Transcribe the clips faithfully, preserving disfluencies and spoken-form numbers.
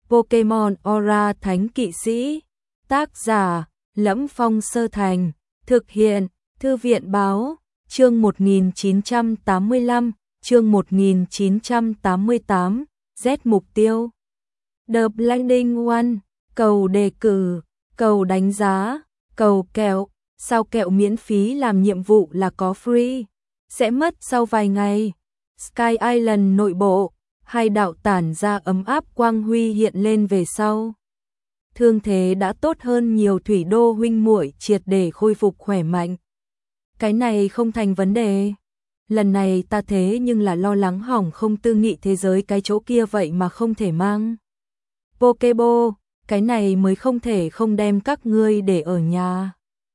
Pokemon Aura Thánh Kỵ Sĩ. Tác giả: Lẫm Phong Sơ Thành. Thực hiện: Thư viện Báo. Chương một nghìn chín trăm tám mươi lăm, chương một nghìn chín trăm tám mươi tám, Z mục tiêu. The Blinding One, cầu đề cử, cầu đánh giá, cầu kẹo, sao kẹo miễn phí làm nhiệm vụ là có free, sẽ mất sau vài ngày. Sky Island nội bộ, hai đạo tản ra ấm áp quang huy hiện lên về sau. Thương thế đã tốt hơn nhiều, Thủy Đô huynh muội triệt để khôi phục khỏe mạnh. Cái này không thành vấn đề. Lần này ta thế nhưng là lo lắng hỏng không tư nghị thế giới cái chỗ kia vậy mà không thể mang. Pokeball, cái này mới không thể không đem các ngươi để ở nhà.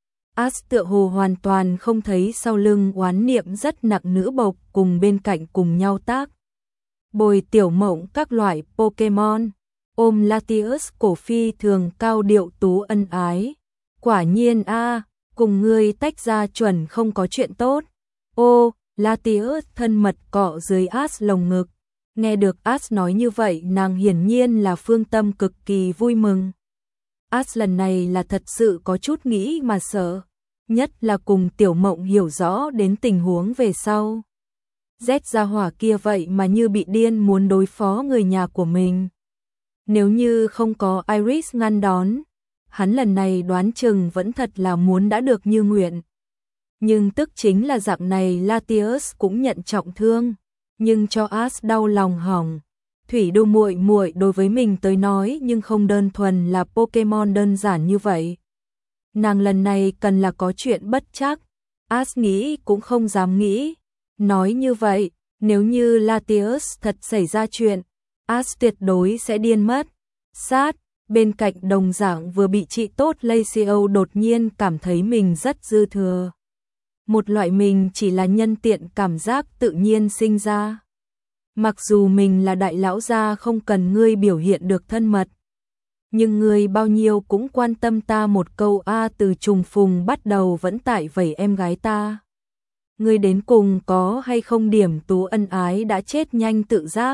Ash tựa hồ hoàn toàn không thấy sau lưng oán niệm rất nặng nữ bộc cùng bên cạnh cùng nhau tác. Bồi Tiểu Mộng các loại Pokemon, ôm Latios cổ phi thường cao điệu tú ân ái. Quả nhiên a, cùng ngươi tách ra chuẩn không có chuyện tốt. Ô, Latios thân mật cọ dưới Ash lồng ngực. Nghe được Ash nói như vậy, nàng hiển nhiên là phương tâm cực kỳ vui mừng. Ash lần này là thật sự có chút nghĩ mà sợ, nhất là cùng Tiểu Mộng hiểu rõ đến tình huống về sau. Z gia hỏa kia vậy mà như bị điên muốn đối phó người nhà của mình. Nếu như không có Iris ngăn đón, hắn lần này đoán chừng vẫn thật là muốn đã được như nguyện. Nhưng tức chính là dạng này, Latios cũng nhận trọng thương, nhưng cho Ash đau lòng hỏng. Thủy Đô muội muội đối với mình tới nói nhưng không đơn thuần là Pokemon đơn giản như vậy. Nàng lần này cần là có chuyện bất trắc. Ash nghĩ cũng không dám nghĩ. Nói như vậy, nếu như Latios thật xảy ra chuyện, Ash tuyệt đối sẽ điên mất. Sát, bên cạnh đồng dạng vừa bị trị tốt Lacio đột nhiên cảm thấy mình rất dư thừa. Một loại mình chỉ là nhân tiện cảm giác tự nhiên sinh ra. Mặc dù mình là đại lão gia không cần ngươi biểu hiện được thân mật, nhưng ngươi bao nhiêu cũng quan tâm ta một câu a, từ trùng phùng bắt đầu vẫn tại vẩy em gái ta. Ngươi đến cùng có hay không điểm tú ân ái đã chết nhanh tự giác.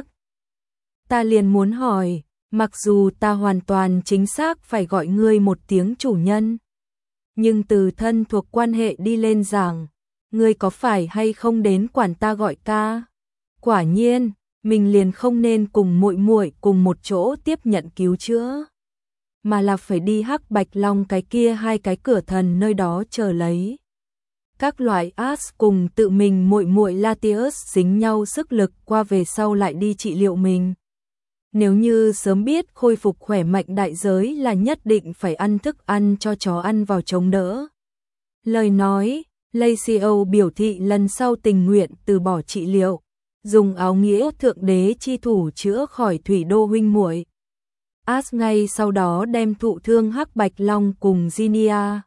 Ta liền muốn hỏi, mặc dù ta hoàn toàn chính xác phải gọi ngươi một tiếng chủ nhân, nhưng từ thân thuộc quan hệ đi lên giảng, ngươi có phải hay không đến quản ta gọi ca? Quả nhiên, mình liền không nên cùng muội muội cùng một chỗ tiếp nhận cứu chữa, mà là phải đi Hắc Bạch Long cái kia hai cái cửa thần nơi đó chờ lấy. Các loại Ash cùng tự mình muội muội Latios dính nhau sức lực qua về sau lại đi trị liệu mình. Nếu như sớm biết khôi phục khỏe mạnh đại giới là nhất định phải ăn thức ăn cho chó ăn vào chống đỡ. Lời nói, Lacio biểu thị lần sau tình nguyện từ bỏ trị liệu, dùng áo nghĩa thượng đế chi thủ chữa khỏi Thủy Đô huynh muội. Ash ngay sau đó đem thụ thương Hắc Bạch Long cùng Zinnia,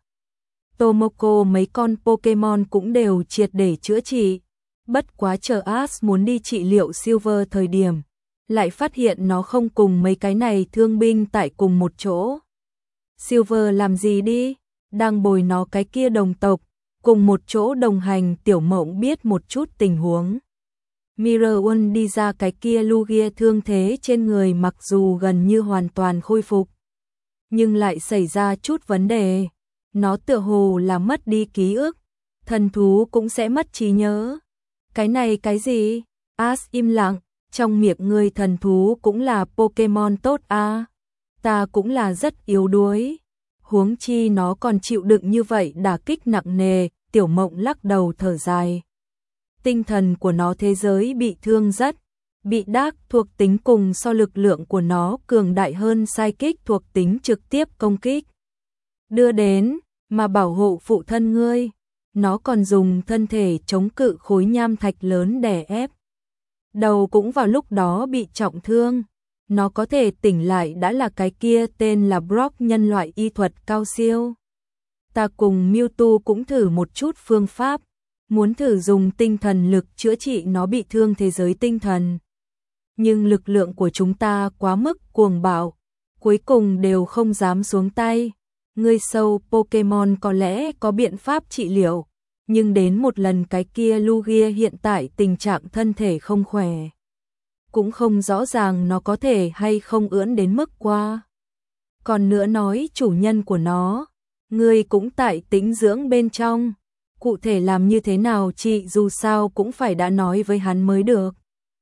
Tomoko mấy con Pokemon cũng đều triệt để chữa trị. Bất quá chờ Ash muốn đi trị liệu Silver thời điểm, lại phát hiện nó không cùng mấy cái này thương binh tại cùng một chỗ. Silver làm gì đi, đang bồi nó cái kia đồng tộc, cùng một chỗ đồng hành. Tiểu Mộng biết một chút tình huống. Mirror One đi ra, cái kia Lugia thương thế trên người mặc dù gần như hoàn toàn khôi phục, nhưng lại xảy ra chút vấn đề. Nó tựa hồ là mất đi ký ức, thần thú cũng sẽ mất trí nhớ. Cái này cái gì? Ash im lặng, trong miệng người thần thú cũng là Pokemon tốt a, à? Ta cũng là rất yếu đuối. Huống chi nó còn chịu đựng như vậy đả kích nặng nề. Tiểu Mộng lắc đầu thở dài. Tinh thần của nó thế giới bị thương rất, bị đắc thuộc tính cùng so lực lượng của nó cường đại hơn Psychic thuộc tính trực tiếp công kích. Đưa đến, mà bảo hộ phụ thân ngươi, nó còn dùng thân thể chống cự khối nham thạch lớn đè ép. Đầu cũng vào lúc đó bị trọng thương, nó có thể tỉnh lại đã là cái kia tên là Brock nhân loại y thuật cao siêu. Ta cùng Mewtwo cũng thử một chút phương pháp, muốn thử dùng tinh thần lực chữa trị nó bị thương thế giới tinh thần. Nhưng lực lượng của chúng ta quá mức cuồng bạo, cuối cùng đều không dám xuống tay. Ngươi sâu Pokemon có lẽ có biện pháp trị liệu, nhưng đến một lần cái kia Lugia hiện tại tình trạng thân thể không khỏe. cũng không rõ ràng nó có thể hay không ưỡn đến mức qua. Còn nữa nói chủ nhân của nó, ngươi cũng tại tĩnh dưỡng bên trong, cụ thể làm như thế nào chị dù sao cũng phải đã nói với hắn mới được.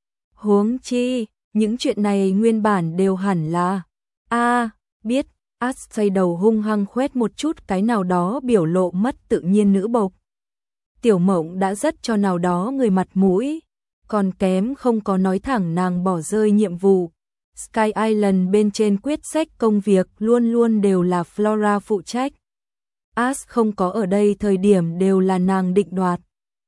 Huống chi, những chuyện này nguyên bản đều hẳn là, a biết, As xoay đầu hung hăng khoét một chút cái nào đó biểu lộ mất tự nhiên nữ bộc. Tiểu Mộng đã rất cho nào đó người mặt mũi, còn kém không có nói thẳng nàng bỏ rơi nhiệm vụ. Sky Island bên trên quyết sách công việc luôn luôn đều là Flora phụ trách. As không có ở đây thời điểm đều là nàng định đoạt.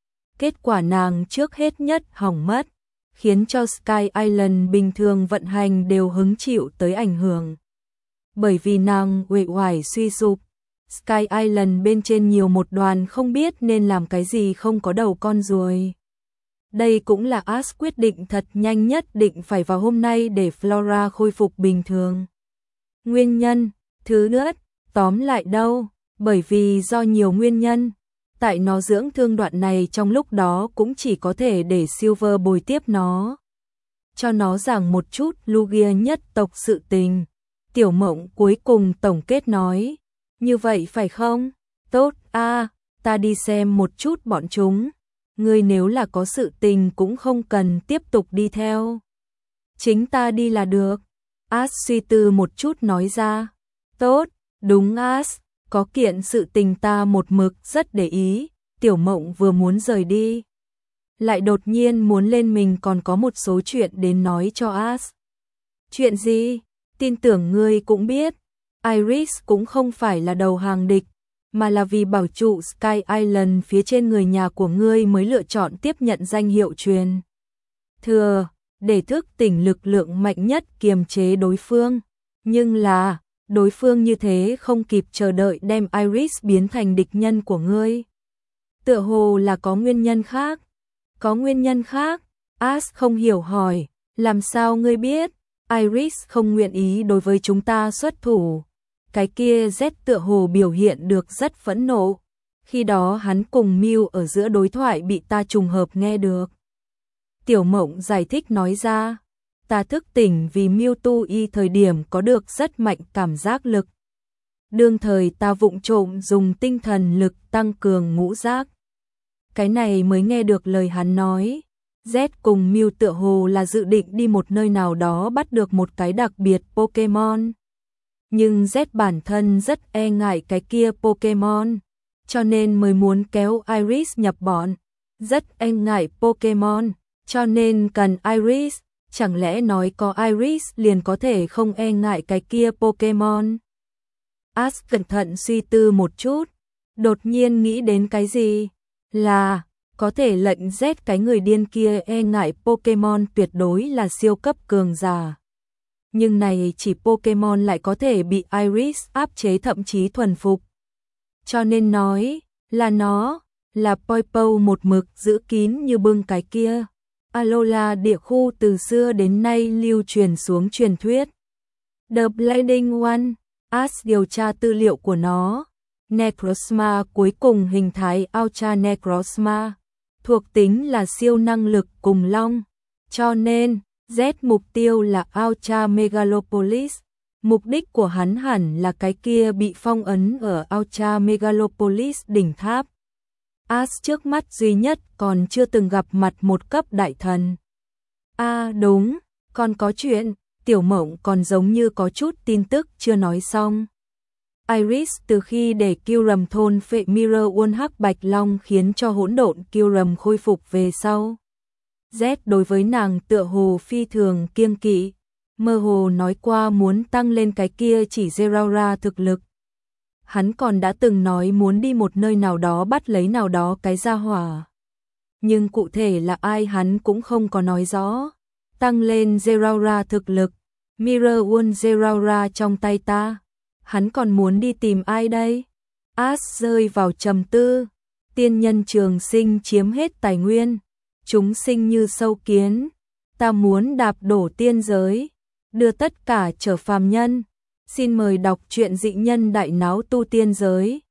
Kết quả nàng trước hết nhất hỏng mất, khiến cho Sky Island bình thường vận hành đều hứng chịu tới ảnh hưởng. Bởi vì nàng uể oải suy sụp, Sky Island bên trên nhiều một đoàn không biết nên làm cái gì không có đầu con ruồi. Đây cũng là As quyết định thật nhanh nhất định phải vào hôm nay để Flora khôi phục bình thường. Nguyên nhân, thứ nữa, tóm lại đâu, bởi vì do nhiều nguyên nhân, tại nó dưỡng thương đoạn này trong lúc đó cũng chỉ có thể để Silver bồi tiếp nó. Cho nó giảng một chút Lugia nhất tộc sự tình. Tiểu Mộng cuối cùng tổng kết nói, như vậy phải không? Tốt a, ta đi xem một chút bọn chúng. Ngươi nếu là có sự tình cũng không cần tiếp tục đi theo. Chính ta đi là được. As suy tư một chút nói ra. Tốt, đúng As, có kiện sự tình ta một mực rất để ý. Tiểu Mộng vừa muốn rời đi, lại đột nhiên muốn lên mình còn có một số chuyện đến nói cho As. Chuyện gì? Tin tưởng ngươi cũng biết. Iris cũng không phải là đầu hàng địch, mà là vì bảo trụ Sky Island phía trên người nhà của ngươi mới lựa chọn tiếp nhận danh hiệu truyền thừa, để thức tỉnh lực lượng mạnh nhất kiềm chế đối phương. Nhưng là, đối phương như thế không kịp chờ đợi đem Iris biến thành địch nhân của ngươi. Tựa hồ là có nguyên nhân khác. Có nguyên nhân khác? As không hiểu hỏi, làm sao ngươi biết? Iris không nguyện ý đối với chúng ta xuất thủ. Cái kia Z tựa hồ biểu hiện được rất phẫn nộ. Khi đó hắn cùng Mew ở giữa đối thoại bị ta trùng hợp nghe được. Tiểu Mộng giải thích nói ra, ta thức tỉnh vì Mewtwo y thời điểm có được rất mạnh cảm giác lực. Đương thời ta vụng trộm dùng tinh thần lực tăng cường ngũ giác. Cái này mới nghe được lời hắn nói. Z cùng Mew tựa hồ là dự định đi một nơi nào đó bắt được một cái đặc biệt Pokemon. Nhưng Z bản thân rất e ngại cái kia Pokemon, cho nên mới muốn kéo Iris nhập bọn. Rất e ngại Pokemon, cho nên cần Iris. Chẳng lẽ nói có Iris liền có thể không e ngại cái kia Pokemon? As cẩn thận suy tư một chút, đột nhiên nghĩ đến cái gì? Là có thể lệnh Z cái người điên kia e ngại Pokemon tuyệt đối là siêu cấp cường giả. Nhưng này chỉ Pokemon lại có thể bị Iris áp chế thậm chí thuần phục. Cho nên nói là nó, là Poipo một mực giữ kín như bưng cái kia. Alola địa khu từ xưa đến nay lưu truyền xuống truyền thuyết. The Blinding One, As điều tra tư liệu của nó. Necrozma cuối cùng hình thái Ultra Necrozma, thuộc tính là siêu năng lực cùng long. Cho nên, Z mục tiêu là Ultra Megalopolis. Mục đích của hắn hẳn là cái kia bị phong ấn ở Ultra Megalopolis đỉnh tháp. As trước mắt duy nhất còn chưa từng gặp mặt một cấp đại thần. À đúng, còn có chuyện, Tiểu Mộng còn giống như có chút tin tức chưa nói xong. Iris từ khi để Kyurem thôn phệ Mirror World hắc bạch long khiến cho hỗn độn Kyurem khôi phục về sau. Z đối với nàng tựa hồ phi thường kiêng kỵ, mơ hồ nói qua muốn tăng lên cái kia chỉ Zeraora thực lực. Hắn còn đã từng nói muốn đi một nơi nào đó bắt lấy nào đó cái gia hỏa. Nhưng cụ thể là ai hắn cũng không có nói rõ. Tăng lên Zeraora thực lực, Mirror World Zeraora trong tay ta. Hắn còn muốn đi tìm ai đây? As rơi vào trầm tư. Tiên nhân trường sinh chiếm hết tài nguyên. Chúng sinh như sâu kiến. Ta muốn đạp đổ tiên giới, đưa tất cả trở phàm nhân. Xin mời đọc truyện dị nhân đại náo tu tiên giới.